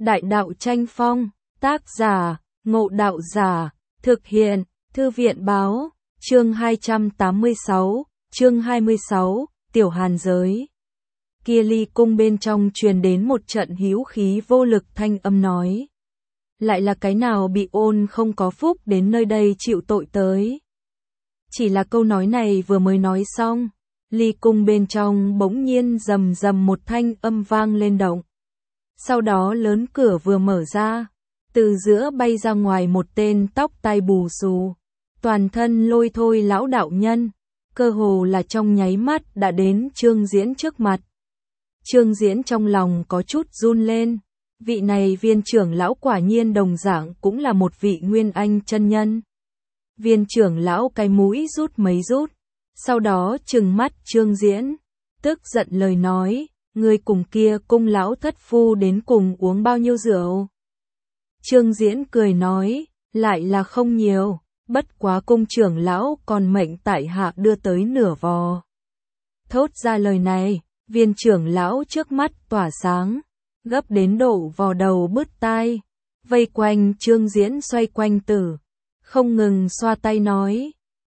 Đại đạo tranh phong, tác giả, Ngộ Đạo Giả, thực hiện, Thư viện báo, chương 286, chương 26, Tiểu Hàn Giới. Kia ly cung bên trong truyền đến một trận hữu khí vô lực thanh âm nói. Lại là cái nào bị ôn không có phúc đến nơi đây chịu tội tới. Chỉ là câu nói này vừa mới nói xong, ly cung bên trong bỗng nhiên rầm rầm một thanh âm vang lên động. Sau đó lớn cửa vừa mở ra, từ giữa bay ra ngoài một tên tóc tai bù xù, toàn thân lôi thôi lão đạo nhân, cơ hồ là trong nháy mắt đã đến Trương Diễn trước mặt. Trương Diễn trong lòng có chút run lên, vị này Viên trưởng lão quả nhiên đồng dạng cũng là một vị nguyên anh chân nhân. Viên trưởng lão cái mũi rút mấy rút, sau đó trừng mắt Trương Diễn, tức giận lời nói, ngươi cùng kia cung lão thất phu đến cùng uống bao nhiêu rượu? Trương Diễn cười nói, lại là không nhiều, bất quá cung trưởng lão còn mệnh tại hạ đưa tới nửa vò. Thốt ra lời này, Viên trưởng lão trước mắt tỏa sáng, gấp đến độ vò đầu bứt tai, vây quanh Trương Diễn xoay quanh tử, không ngừng xoa tay nói,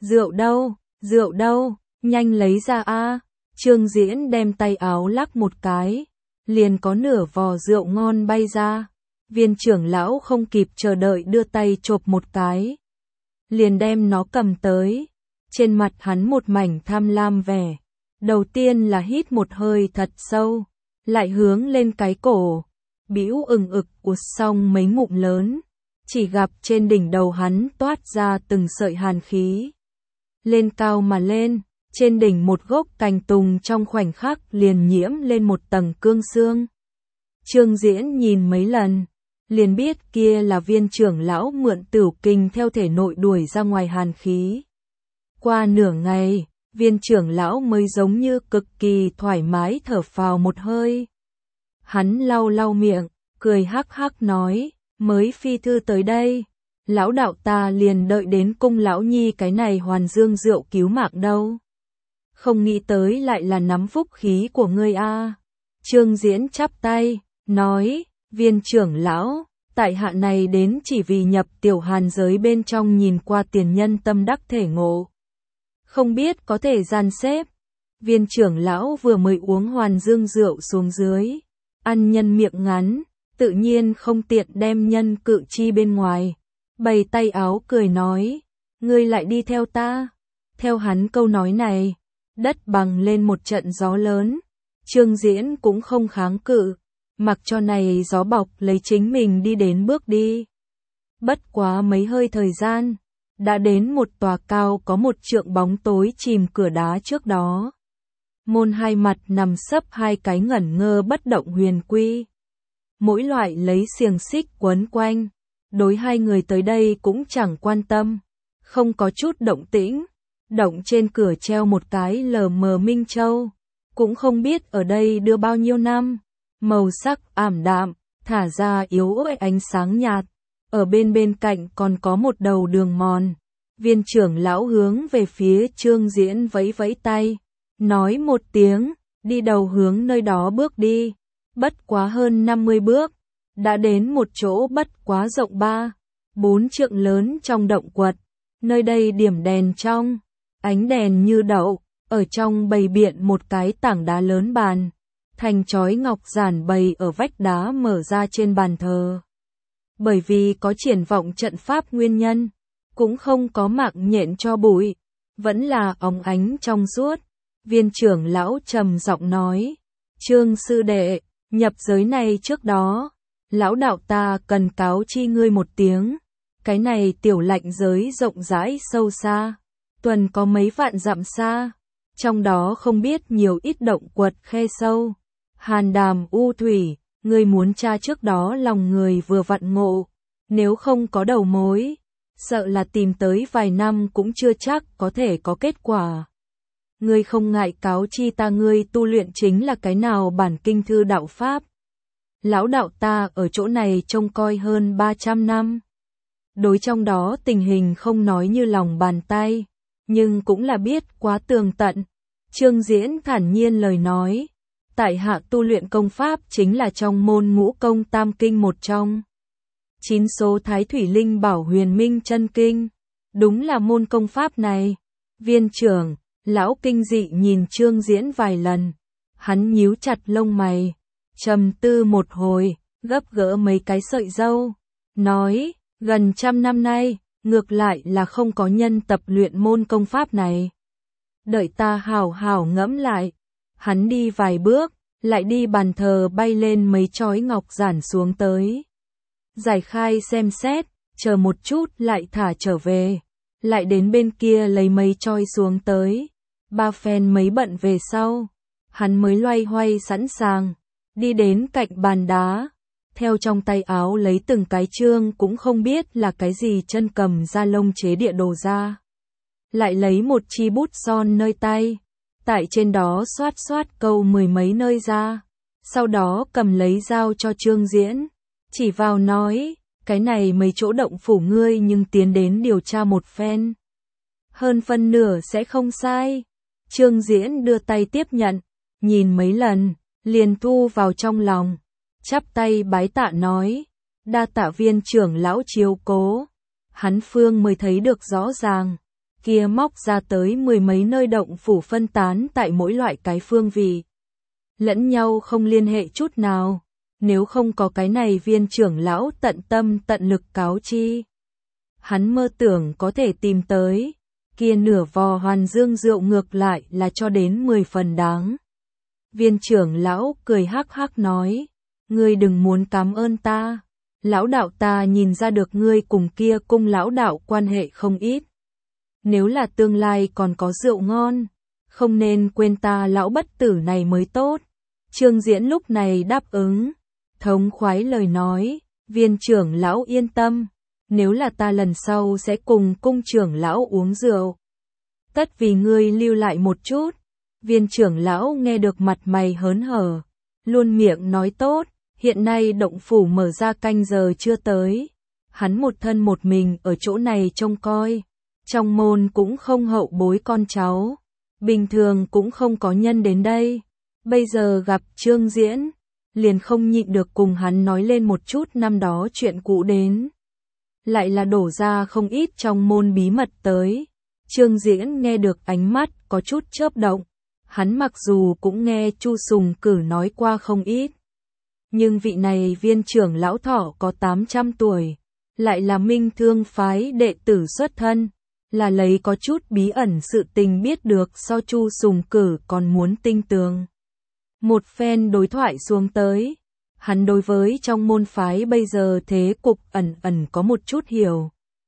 rượu đâu, nhanh lấy ra a. Trương Diễn đem tay áo lắc một cái, liền có nửa vò rượu ngon bay ra. Viên trưởng lão không kịp chờ đợi đưa tay chộp một cái, liền đem nó cầm tới. Trên mặt hắn một mảnh tham lam vẻ, đầu tiên là hít một hơi thật sâu, lại hướng lên cái cổ, bĩu ực uột xong mấy ngụm lớn, chỉ gặp trên đỉnh đầu hắn toát ra từng sợi hàn khí. Lên cao mà lên, trên đỉnh một gốc cành tùng trong khoảnh khắc liền nhiễm lên một tầng cương xương. Trương Diễn nhìn mấy lần, liền biết kia là Viên trưởng lão mượn tửu kinh theo thể nội đuổi ra ngoài hàn khí. Qua nửa ngày, Viên trưởng lão mới giống như cực kỳ thoải mái thở phào một hơi. Hắn lau miệng, cười hắc hắc nói, mới phi thư tới đây, lão đạo ta liền đợi đến cung lão nhi cái này hoàn dương rượu cứu mạng đâu. Không nghĩ tới lại là nắm phúc khí của ngươi a. Trương Diễn chắp tay, nói, Viên trưởng lão, tại hạ này đến chỉ vì nhập Tiểu Hàn giới bên trong nhìn qua tiền nhân tâm đắc thể ngộ. Không biết có thể gian xếp. Viên trưởng lão vừa mới uống hoàn dương rượu xuống dưới, ăn nhân miệng ngắn, tự nhiên không tiện đem nhân cự chi bên ngoài. Bày tay áo cười nói, ngươi lại đi theo ta. Theo hắn câu nói này, đất bằng lên một trận gió lớn. Trương Diễn cũng không kháng cự, mặc cho này gió bọc lấy chính mình đi đến bước đi. Bất quá mấy hơi thời gian, đã đến một tòa cao có một trượng bóng tối chìm cửa đá trước đó. Môn hai mặt nằm sấp hai cái ngẩn ngơ bất động huyền quy. Mỗi loại lấy xiềng xích quấn quanh, đối hai người tới đây cũng chẳng quan tâm, không có chút động tĩnh. Động trên cửa treo một cái lờ mờ minh châu, cũng không biết ở đây đưa bao nhiêu năm, màu sắc ảm đạm, thả ra yếu ớt ánh sáng nhạt, ở bên cạnh còn có một đầu đường mòn. Viên trưởng lão hướng về phía Trương Diễn vẫy vẫy tay, nói một tiếng, đi đầu hướng nơi đó bước đi. Bất quá hơn 50 bước, đã đến một chỗ bất quá rộng 3-4 trượng lớn trong động quật. Nơi đây điểm đèn trong, ánh đèn như đậu, ở trong bày biện một cái tảng đá lớn bàn, thành chói ngọc giản bày ở vách đá mở ra trên bàn thờ. Bởi vì có triển vọng trận pháp nguyên nhân, cũng không có mạng nhện cho bụi, vẫn là óng ánh trong suốt. Viên trưởng lão trầm giọng nói, Trương sư đệ, nhập giới này trước đó, lão đạo ta cần cáo chi ngươi một tiếng, cái này tiểu lạnh giới rộng rãi sâu xa, tuần có mấy vạn dặm xa, trong đó không biết nhiều ít động quật khe sâu, hàn đàm u thủy, ngươi muốn tra trước đó lòng người vừa vặn ngộ, nếu không có đầu mối, sợ là tìm tới vài năm cũng chưa chắc có thể có kết quả. Ngươi không ngại cáo chi ta ngươi tu luyện chính là cái nào bản kinh thư đạo pháp? Lão đạo ta ở chỗ này trông coi hơn 300 năm. Đối trong đó tình hình không nói như lòng bàn tay, nhưng cũng là biết quá tường tận. Trương Diễn thản nhiên lời nói, tại hạ tu luyện công pháp chính là trong môn ngũ công tam kinh một trong 9 số Thái Thủy Linh Bảo Huyền Minh Chân Kinh. Đúng là môn công pháp này. Viên trưởng, lão kinh dị nhìn Trương Diễn vài lần. Hắn nhíu chặt lông mày, trầm tư một hồi, gấp gỡ mấy cái sợi râu, nói, gần 100 năm nay, ngược lại là không có nhân tập luyện môn công pháp này. Đợi ta hảo hảo ngẫm lại. Hắn đi vài bước, lại đi bàn thờ bay lên mấy chói ngọc giản xuống tới. Giải khai xem xét, chờ một chút lại thả trở về. Lại đến bên kia lấy mấy chói xuống tới. 3 phen mấy bận về sau. Hắn mới loay hoay sẵn sàng. Đi đến cạnh bàn đá. Theo trong tay áo lấy từng cái chương cũng không biết là cái gì chân cầm da lông chế địa đồ ra. Lại lấy một chi bút son nơi tay. Tại trên đó xoát xoát câu 10 mấy nơi ra. Sau đó cầm lấy dao cho Trương Diễn. Chỉ vào nói, cái này mấy chỗ động phủ ngươi nhưng tiến đến điều tra một phen. Hơn phân nửa sẽ không sai. Trương Diễn đưa tay tiếp nhận, nhìn mấy lần, liền thu vào trong lòng. Chắp tay bái tạ nói, đa tạ viên trưởng lão chiếu cố. Hắn phương mới thấy được rõ ràng. Kia móc ra tới 10 mấy nơi động phủ phân tán tại mỗi loại cái phương vị. Lẫn nhau không liên hệ chút nào. Nếu không có cái này viên trưởng lão tận tâm tận lực cáo chi. Hắn mơ tưởng có thể tìm tới. Kia nửa vò hoàn dương rượu ngược lại là cho đến 10 phần đáng. Viên trưởng lão cười hắc hắc nói. Ngươi đừng muốn cảm ơn ta. Lão đạo ta nhìn ra được ngươi cùng kia cung lão đạo quan hệ không ít. Nếu là tương lai còn có rượu ngon, không nên quên ta lão bất tử này mới tốt. Trương Diễn lúc này đáp ứng, thống khoái lời nói, viên trưởng lão yên tâm, nếu là ta lần sau sẽ cùng cung trưởng lão uống rượu. Tất vì ngươi lưu lại một chút. Viên trưởng lão nghe được mặt mày hớn hở, luôn miệng nói tốt, hiện nay động phủ mở ra canh giờ chưa tới. Hắn một thân một mình ở chỗ này trông coi. Trong môn cũng không hậu bối con cháu, bình thường cũng không có nhân đến đây. Bây giờ gặp Trương Diễn, liền không nhịn được cùng hắn nói lên một chút năm đó chuyện cũ đến. Lại là đổ ra không ít trong môn bí mật tới. Trương Diễn nghe được ánh mắt có chút chớp động. Hắn mặc dù cũng nghe Chu Sùng Cử nói qua không ít. Nhưng vị này viên trưởng lão thọ có 800 tuổi, lại là Minh Thương phái đệ tử xuất thân. Là lấy có chút bí ẩn sự tình biết được so Chu Sùng Cử còn muốn tinh tường. Một phen đối thoại xuống tới, hắn đối với trong môn phái bây giờ thế cục ẩn ẩn có một chút hiểu.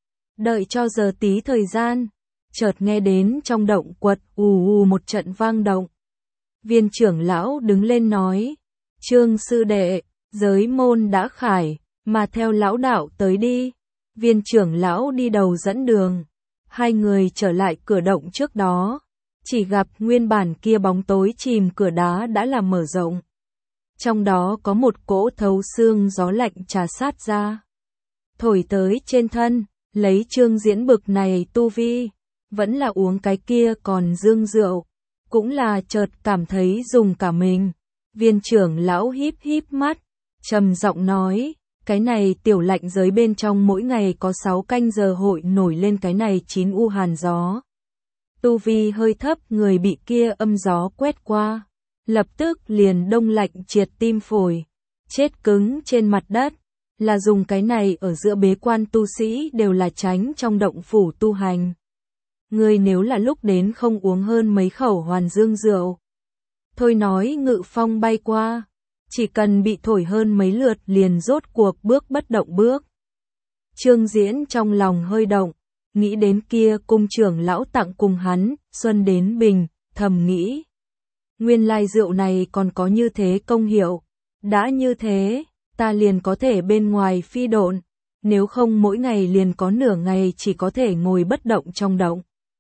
Đợi cho giờ tí thời gian, chợt nghe đến trong động quật ù ù một trận vang động. Viên trưởng lão đứng lên nói, Trương sư đệ, giới môn đã khải, mà theo lão đạo tới đi. Viên trưởng lão đi đầu dẫn đường. Hai người trở lại cửa động trước đó, chỉ gặp nguyên bản kia bóng tối chìm cửa đá đã là mở rộng. Trong đó có một cỗ thấu xương gió lạnh trà sát ra. Thổi tới trên thân, lấy Trương Diễn bực này tu vi, vẫn là uống cái kia còn dương rượu, cũng là chợt cảm thấy dùng cả mình. Viên trưởng lão híp híp mắt, trầm giọng nói, cái này tiểu lạnh giới bên trong mỗi ngày có 6 canh giờ hội nổi lên cái này 9 u hàn gió. Tu vi hơi thấp người bị kia âm gió quét qua, lập tức liền đông lạnh triệt tim phổi, chết cứng trên mặt đất, là dùng cái này ở giữa bế quan tu sĩ đều là tránh trong động phủ tu hành. Người nếu là lúc đến không uống hơn mấy khẩu hoàn dương rượu. Thôi nói ngự phong bay qua. Chỉ cần bị thổi hơn mấy lượt liền rốt cuộc bước bất động bước. Trương Diễn trong lòng hơi động, nghĩ đến kia cung trưởng lão tặng cùng hắn, xuân đến bình, thầm nghĩ. Nguyên lai rượu này còn có như thế công hiệu, đã như thế, ta liền có thể bên ngoài phi độn, nếu không mỗi ngày liền có nửa ngày chỉ có thể ngồi bất động trong động.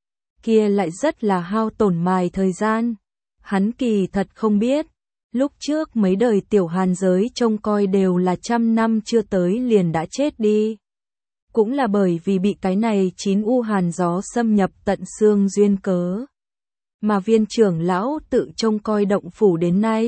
Kia lại rất là hao tổn mài thời gian, hắn kỳ thật không biết. Lúc trước mấy đời tiểu hàn giới trông coi đều là 100 năm chưa tới liền đã chết đi. Cũng là bởi vì bị cái này 9 u hàn gió xâm nhập tận xương duyên cớ. Mà viên trưởng lão tự trông coi động phủ đến nay,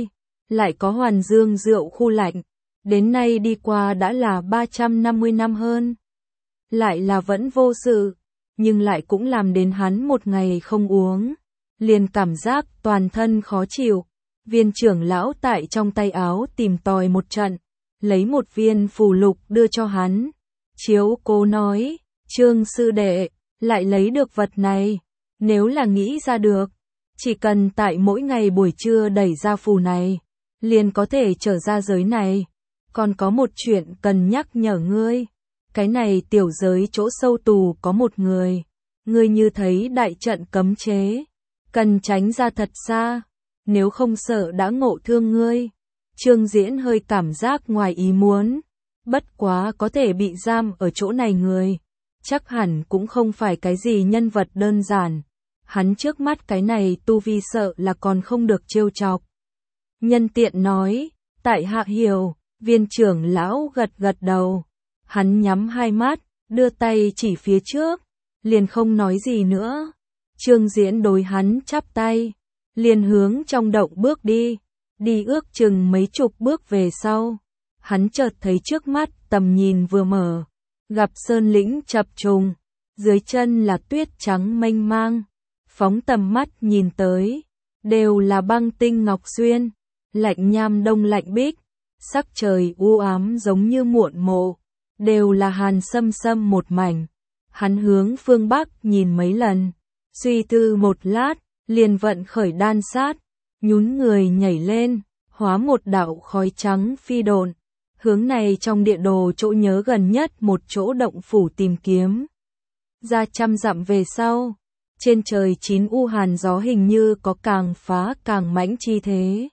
lại có Hoàn Dương rượu khu lạnh, đến nay đi qua đã là 350 năm hơn. Lại là vẫn vô sự, nhưng lại cũng làm đến hắn một ngày không uống, liền cảm giác toàn thân khó chịu. Viên trưởng lão tại trong tay áo tìm tòi một trận, lấy một viên phù lục đưa cho hắn. Chiếu Cố nói, Trương sư đệ, lại lấy được vật này, nếu là nghĩ ra được, chỉ cần tại mỗi ngày buổi trưa đẩy ra phù này, liền có thể trở ra giới này. Còn có một chuyện cần nhắc nhở ngươi, cái này tiểu giới chỗ sâu tù có một người, ngươi như thấy đại trận cấm chế, cần tránh ra thật xa, nếu không sợ đã ngộ thương ngươi. Trương Diễn hơi cảm giác ngoài ý muốn, bất quá có thể bị giam ở chỗ này người, chắc hẳn cũng không phải cái gì nhân vật đơn giản. Hắn trước mắt cái này tu vi sợ là còn không được trêu chọc. Nhân tiện nói, tại hạ hiểu. Viên trưởng lão gật gật đầu, hắn nhắm hai mắt, đưa tay chỉ phía trước, liền không nói gì nữa. Trương Diễn đối hắn chắp tay, liền hướng trong động bước đi, đi ước chừng mấy chục bước về sau. Hắn chợt thấy trước mắt tầm nhìn vừa mở, gặp sơn lĩnh chập trùng, dưới chân là tuyết trắng mênh mang, phóng tầm mắt nhìn tới, đều là băng tinh ngọc xuyên, lạnh nham đông lạnh bích. Sắc trời u ám giống như muộn mộ, đều là hàn sâm sâm một mảnh. Hắn hướng phương Bắc nhìn mấy lần, suy tư một lát, liền vận khởi đan sát, nhún người nhảy lên, hóa một đạo khói trắng phi độn, hướng này trong địa đồ chỗ nhớ gần nhất một chỗ động phủ tìm kiếm. Ra 100 dặm về sau, trên trời chín u hàn gió hình như có càng phá càng mãnh chi thế.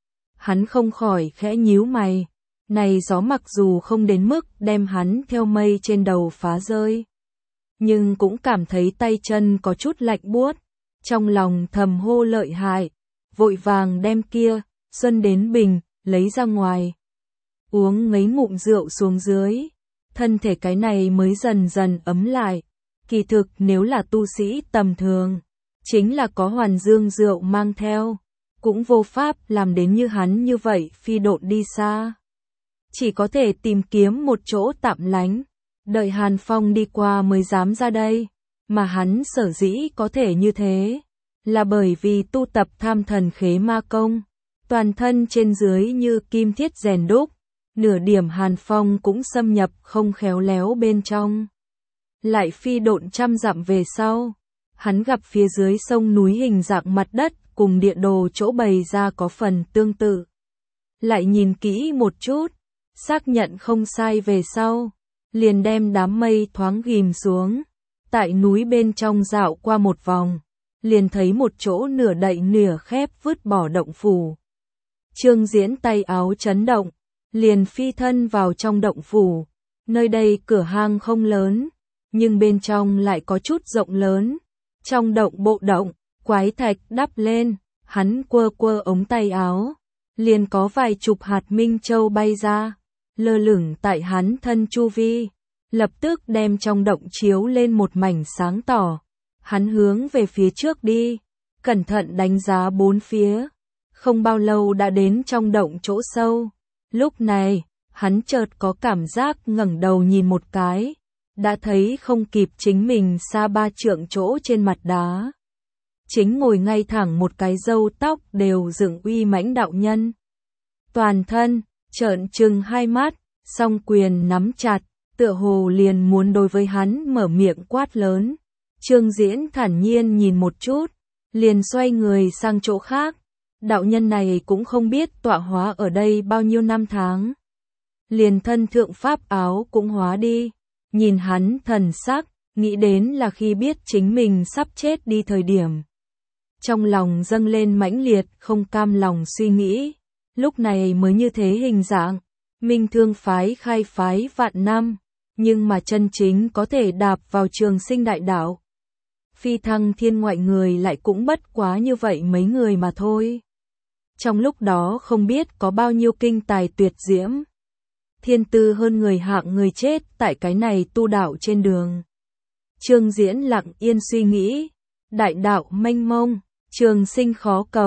Hắn không khỏi khẽ nhíu mày, này gió mặc dù không đến mức đem hắn theo mây trên đầu phá rơi, nhưng cũng cảm thấy tay chân có chút lạnh buốt, trong lòng thầm hô lợi hại, vội vàng đem kia, xuân đến bình, lấy ra ngoài. Uống mấy ngụm rượu xuống dưới, thân thể cái này mới dần dần ấm lại, kỳ thực nếu là tu sĩ tầm thường, chính là có Hoàn Dương rượu mang theo, cũng vô pháp làm đến như hắn như vậy phi độn đi xa. Chỉ có thể tìm kiếm một chỗ tạm lánh, đợi Hàn Phong đi qua mới dám ra đây, mà hắn sở dĩ có thể như thế, là bởi vì tu tập Tham Thần Khế Ma Công, toàn thân trên dưới như kim thiết rèn đúc, nửa điểm Hàn Phong cũng xâm nhập không khéo léo bên trong. Lại phi độn 100 dặm về sau, hắn gặp phía dưới sông núi hình dạng mặt đất cùng địa đồ chỗ bày ra có phần tương tự. Lại nhìn kỹ một chút, xác nhận không sai về sau, liền đem đám mây thoáng ghim xuống, tại núi bên trong dạo qua một vòng, liền thấy một chỗ nửa đậy nửa khép vứt bỏ động phủ. Trương Diễn tay áo chấn động, liền phi thân vào trong động phủ. Nơi đây cửa hang không lớn, nhưng bên trong lại có chút rộng lớn. Trong động bộ động, quái thạch đắp lên, hắn quơ quơ ống tay áo, liền có vài chục hạt minh châu bay ra, lơ lửng tại hắn thân chu vi, lập tức đem trong động chiếu lên một mảnh sáng tỏ. Hắn hướng về phía trước đi, cẩn thận đánh giá bốn phía, không bao lâu đã đến trong động chỗ sâu. Lúc này, hắn chợt có cảm giác ngẩng đầu nhìn một cái, đã thấy không kịp chính mình xa 3 trượng chỗ trên mặt đá. Chính ngồi ngay thẳng một cái râu tóc đều dựng uy mãnh đạo nhân. Toàn thân, trợn trừng hai mắt, song quyền nắm chặt, tựa hồ liền muốn đối với hắn mở miệng quát lớn. Trương Diễn thản nhiên nhìn một chút, liền xoay người sang chỗ khác. Đạo nhân này cũng không biết tọa hóa ở đây bao nhiêu năm tháng. Liền thân thượng pháp áo cũng hóa đi, nhìn hắn thần sắc, nghĩ đến là khi biết chính mình sắp chết đi thời điểm. Trong lòng dâng lên mãnh liệt không cam lòng suy nghĩ, lúc này mới như thế hình dạng. Minh Thương phái khai phái vạn năm, nhưng mà chân chính có thể đạp vào trường sinh đại đạo. Phi thăng thiên ngoại người lại cũng bất quá như vậy mấy người mà thôi. Trong lúc đó không biết có bao nhiêu kinh tài tuyệt diễm, thiên tư hơn người hạng người chết tại cái này tu đạo trên đường. Trương Diễn lặng yên suy nghĩ, đại đạo mênh mông, trường sinh khó cầu,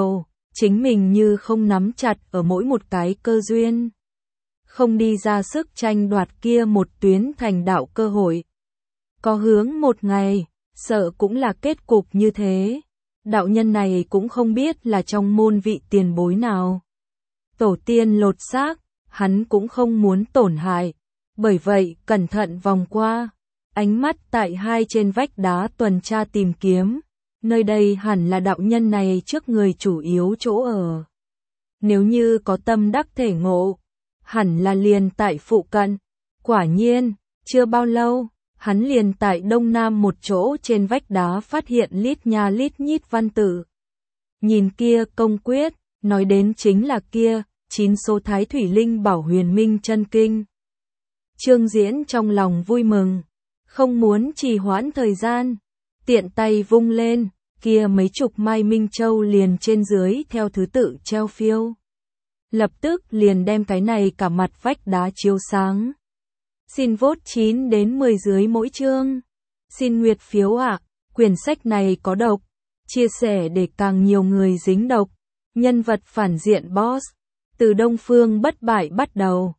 chính mình như không nắm chặt ở mỗi một cái cơ duyên. Không đi ra sức tranh đoạt kia một tuyến thành đạo cơ hội. Có hướng một ngày, sợ cũng là kết cục như thế. Đạo nhân này cũng không biết là trong môn vị tiền bối nào. Tổ tiên lột xác, hắn cũng không muốn tổn hại. Bởi vậy, cẩn thận vòng qua. Ánh mắt tại hai trên vách đá tuần tra tìm kiếm. Nơi đây hẳn là đạo nhân này trước người chủ yếu chỗ ở. Nếu như có tâm đắc thể ngộ, hẳn là liền tại phụ cận. Quả nhiên, chưa bao lâu, hắn liền tại đông nam một chỗ trên vách đá phát hiện lít nha lít nhít văn tự. Nhìn kia công quyết, nói đến chính là kia, 9 số Thái Thủy Linh Bảo Huyền Minh Chân Kinh. Trương Diễn trong lòng vui mừng, không muốn trì hoãn thời gian, tiện tay vung lên, kia mấy chục mai Minh Châu liền trên dưới theo thứ tự treo phiêu. Lập tức liền đem cái này cả mặt vách đá chiếu sáng. Xin vote 9 đến 10 dưới mỗi chương. Xin nguyệt phiếu ạ, quyển sách này có độc. Chia sẻ để càng nhiều người dính độc. Nhân vật phản diện boss. Từ Đông Phương bất bại bắt đầu.